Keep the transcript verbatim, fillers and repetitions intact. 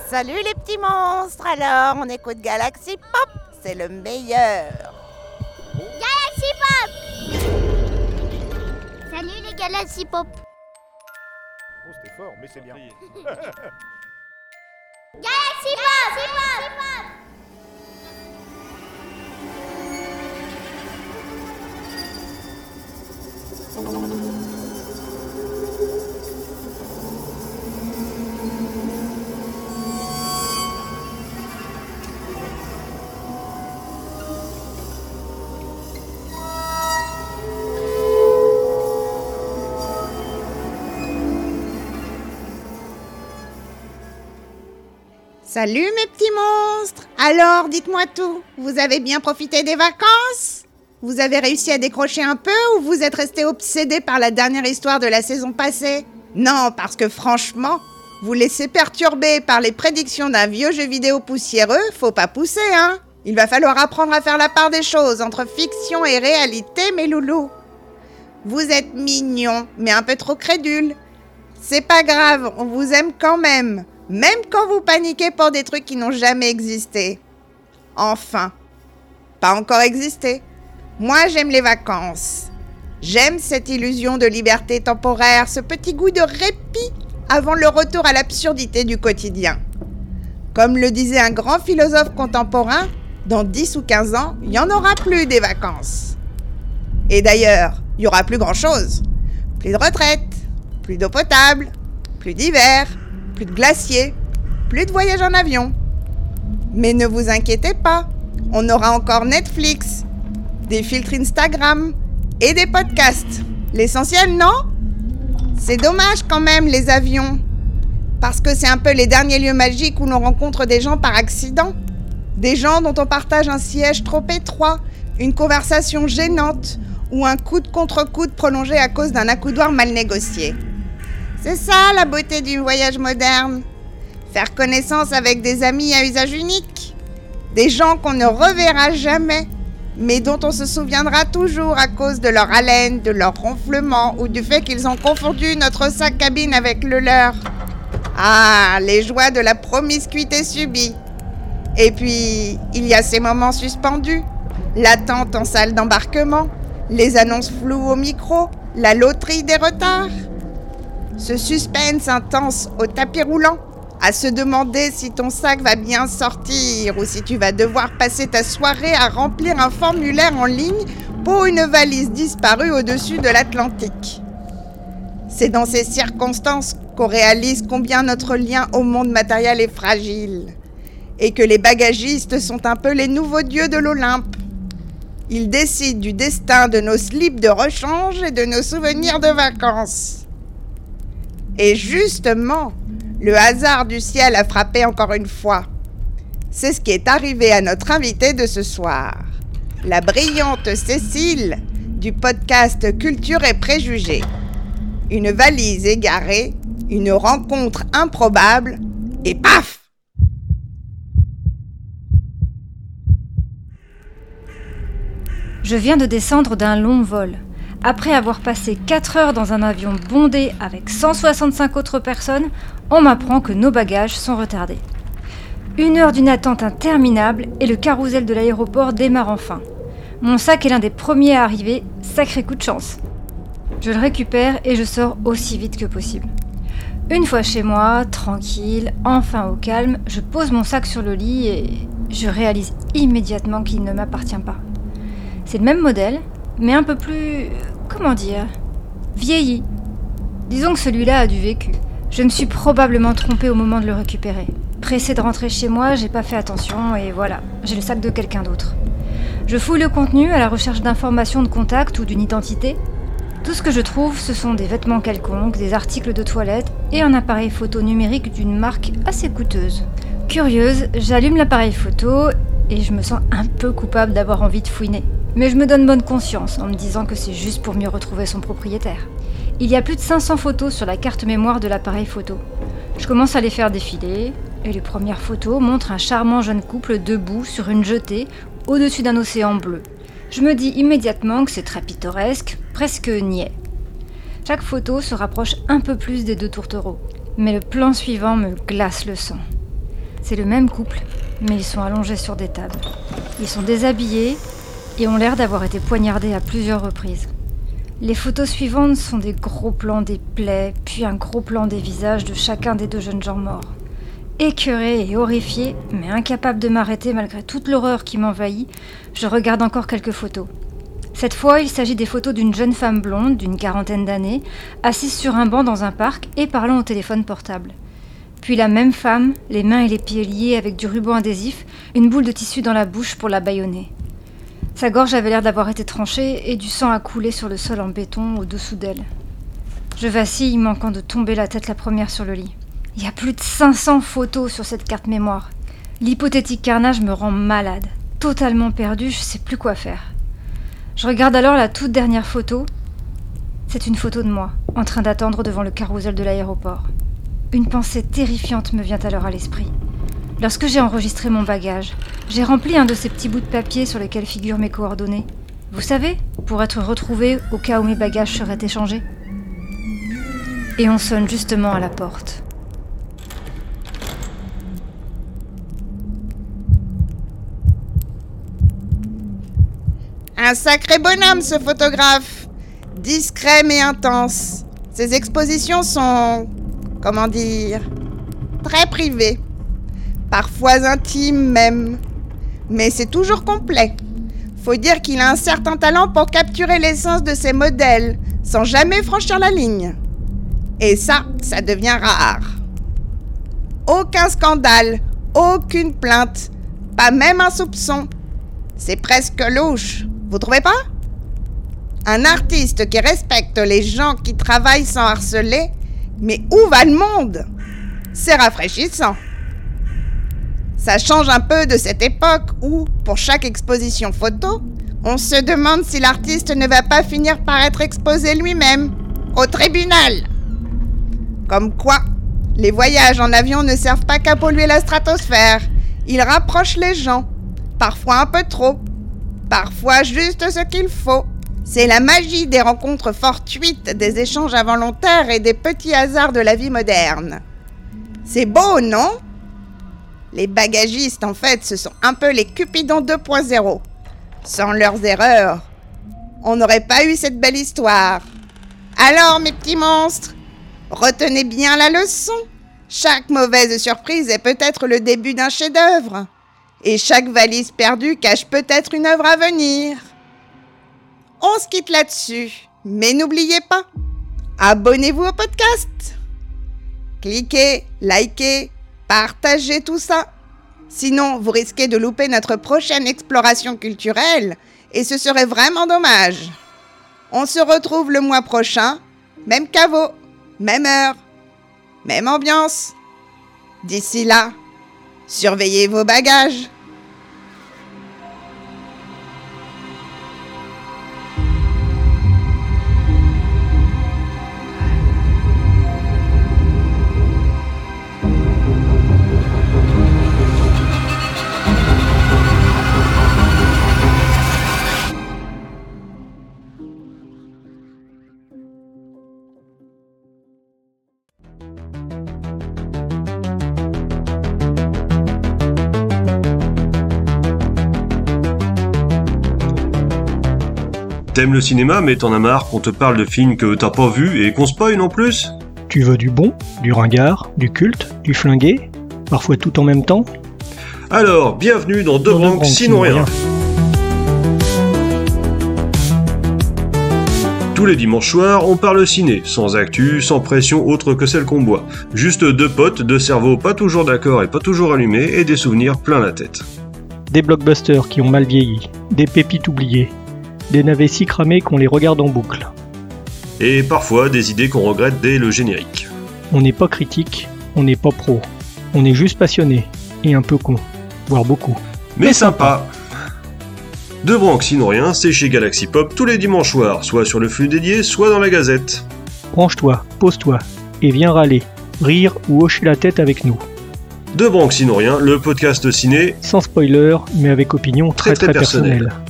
Salut les petits monstres. Alors, on écoute Galaxy Pop, c'est le meilleur. Galaxy Pop. Salut les Galaxy Pop. Oh, c'était fort, mais c'est bien. Galaxy Pop, Galaxy Pop. Salut mes petits monstres. Alors, dites-moi tout. Vous avez bien profité des vacances ? Vous avez réussi à décrocher un peu ou vous êtes restés obsédés par la dernière histoire de la saison passée ? Non, parce que franchement, vous laissez perturber par les prédictions d'un vieux jeu vidéo poussiéreux, faut pas pousser, hein ? Il va falloir apprendre à faire la part des choses entre fiction et réalité, mes loulous. Vous êtes mignons, mais un peu trop crédules. C'est pas grave, on vous aime quand même. Même quand vous paniquez pour des trucs qui n'ont jamais existé. Enfin, pas encore existé. Moi, j'aime les vacances. J'aime cette illusion de liberté temporaire, ce petit goût de répit avant le retour à l'absurdité du quotidien. Comme le disait un grand philosophe contemporain, dans dix ou quinze ans, il n'y en aura plus des vacances. Et d'ailleurs, il n'y aura plus grand-chose. Plus de retraite, plus d'eau potable, plus d'hiver, plus de glaciers, plus de voyages en avion. Mais ne vous inquiétez pas, on aura encore Netflix, des filtres Instagram et des podcasts. L'essentiel, non ? C'est dommage quand même, les avions. Parce que c'est un peu les derniers lieux magiques où l'on rencontre des gens par accident. Des gens dont on partage un siège trop étroit, une conversation gênante ou un coude contre coude prolongé à cause d'un accoudoir mal négocié. C'est ça la beauté du voyage moderne. Faire connaissance avec des amis à usage unique. Des gens qu'on ne reverra jamais, mais dont on se souviendra toujours à cause de leur haleine, de leur ronflement ou du fait qu'ils ont confondu notre sac cabine avec le leur. Ah, les joies de la promiscuité subie. Et puis, il y a ces moments suspendus. L'attente en salle d'embarquement, les annonces floues au micro, la loterie des retards. Ce suspense intense au tapis roulant, à se demander si ton sac va bien sortir ou si tu vas devoir passer ta soirée à remplir un formulaire en ligne pour une valise disparue au-dessus de l'Atlantique. C'est dans ces circonstances qu'on réalise combien notre lien au monde matériel est fragile et que les bagagistes sont un peu les nouveaux dieux de l'Olympe. Ils décident du destin de nos slips de rechange et de nos souvenirs de vacances. Et justement, le hasard du ciel a frappé encore une fois. C'est ce qui est arrivé à notre invitée de ce soir, la brillante Cécile du podcast Culture et Préjugés. Une valise égarée, une rencontre improbable, et paf ! Je viens de descendre d'un long vol. Après avoir passé quatre heures dans un avion bondé avec cent soixante-cinq autres personnes, on m'apprend que nos bagages sont retardés. Une heure d'une attente interminable et le carrousel de l'aéroport démarre enfin. Mon sac est l'un des premiers à arriver, sacré coup de chance. Je le récupère et je sors aussi vite que possible. Une fois chez moi, tranquille, enfin au calme, je pose mon sac sur le lit et je réalise immédiatement qu'il ne m'appartient pas. C'est le même modèle, mais un peu plus... comment dire ? vieilli. Disons que celui-là a du vécu. Je me suis probablement trompée au moment de le récupérer. Pressée de rentrer chez moi, j'ai pas fait attention et voilà, j'ai le sac de quelqu'un d'autre. Je fouille le contenu à la recherche d'informations de contact ou d'une identité. Tout ce que je trouve, ce sont des vêtements quelconques, des articles de toilette et un appareil photo numérique d'une marque assez coûteuse. Curieuse, j'allume l'appareil photo et je me sens un peu coupable d'avoir envie de fouiner. Mais je me donne bonne conscience en me disant que c'est juste pour mieux retrouver son propriétaire. Il y a plus de cinq cents photos sur la carte mémoire de l'appareil photo. Je commence à les faire défiler, et les premières photos montrent un charmant jeune couple debout sur une jetée au-dessus d'un océan bleu. Je me dis immédiatement que c'est très pittoresque, presque niais. Chaque photo se rapproche un peu plus des deux tourtereaux. Mais le plan suivant me glace le sang. C'est le même couple, mais ils sont allongés sur des tables. Ils sont déshabillés et ont l'air d'avoir été poignardés à plusieurs reprises. Les photos suivantes sont des gros plans des plaies, puis un gros plan des visages de chacun des deux jeunes gens morts. Écœuré et horrifié, mais incapable de m'arrêter malgré toute l'horreur qui m'envahit, je regarde encore quelques photos. Cette fois, il s'agit des photos d'une jeune femme blonde d'une quarantaine d'années, assise sur un banc dans un parc et parlant au téléphone portable. Puis la même femme, les mains et les pieds liés avec du ruban adhésif, une boule de tissu dans la bouche pour la bâillonner. Sa gorge avait l'air d'avoir été tranchée et du sang a coulé sur le sol en béton au-dessous d'elle. Je vacille, manquant de tomber la tête la première sur le lit. Il y a plus de cinq cents photos sur cette carte mémoire. L'hypothétique carnage me rend malade. Totalement perdue, je sais plus quoi faire. Je regarde alors la toute dernière photo. C'est une photo de moi, en train d'attendre devant le carrousel de l'aéroport. Une pensée terrifiante me vient alors à l'esprit. Lorsque j'ai enregistré mon bagage, j'ai rempli un de ces petits bouts de papier sur lesquels figurent mes coordonnées. Vous savez, pour être retrouvé au cas où mes bagages seraient échangés. Et on sonne justement à la porte. Un sacré bonhomme, ce photographe. Discret mais intense. Ses expositions sont, comment dire, très privées. Parfois intimes même. Mais c'est toujours complet. Faut dire qu'il a un certain talent pour capturer l'essence de ses modèles, sans jamais franchir la ligne. Et ça, ça devient rare. Aucun scandale, aucune plainte, pas même un soupçon. C'est presque louche. Vous trouvez pas ? Un artiste qui respecte les gens qui travaillent sans harceler, mais où va le monde ? C'est rafraîchissant. Ça change un peu de cette époque où, pour chaque exposition photo, on se demande si l'artiste ne va pas finir par être exposé lui-même, au tribunal. Comme quoi, les voyages en avion ne servent pas qu'à polluer la stratosphère. Ils rapprochent les gens, parfois un peu trop. Parfois juste ce qu'il faut. C'est la magie des rencontres fortuites, des échanges involontaires et des petits hasards de la vie moderne. C'est beau, non ? Les bagagistes, en fait, ce sont un peu les Cupidons deux point zéro. Sans leurs erreurs, on n'aurait pas eu cette belle histoire. Alors, mes petits monstres, retenez bien la leçon. Chaque mauvaise surprise est peut-être le début d'un chef-d'œuvre. Et chaque valise perdue cache peut-être une œuvre à venir. On se quitte là-dessus, mais n'oubliez pas, abonnez-vous au podcast. Cliquez, likez, partagez tout ça. Sinon, vous risquez de louper notre prochaine exploration culturelle et ce serait vraiment dommage. On se retrouve le mois prochain, même caveau, même heure, même ambiance. D'ici là, surveillez vos bagages. T'aimes le cinéma, mais t'en as marre qu'on te parle de films que t'as pas vus et qu'on spoil en plus ? Tu veux du bon, du ringard, du culte, du flingué, parfois tout en même temps ? Alors, bienvenue dans Deux Branques sinon rien. Tous les dimanches soirs, on parle ciné, sans actu, sans pression autre que celle qu'on boit. Juste deux potes, deux cerveaux pas toujours d'accord et pas toujours allumés, et des souvenirs plein la tête. Des blockbusters qui ont mal vieilli, des pépites oubliées, des navets si cramés qu'on les regarde en boucle. Et parfois des idées qu'on regrette dès le générique. On n'est pas critique, on n'est pas pro, on est juste passionné, et un peu con, voire beaucoup. Mais, Mais sympa. Deux Branques sinon rien, c'est chez Galaxy Pop tous les dimanches soirs, soit sur le flux dédié, soit dans la Gazette. Branche-toi, pose-toi, et viens râler, rire ou hocher la tête avec nous. Deux Branques sinon rien, le podcast ciné, sans spoiler, mais avec opinion très très, très, très personnelle. personnelle.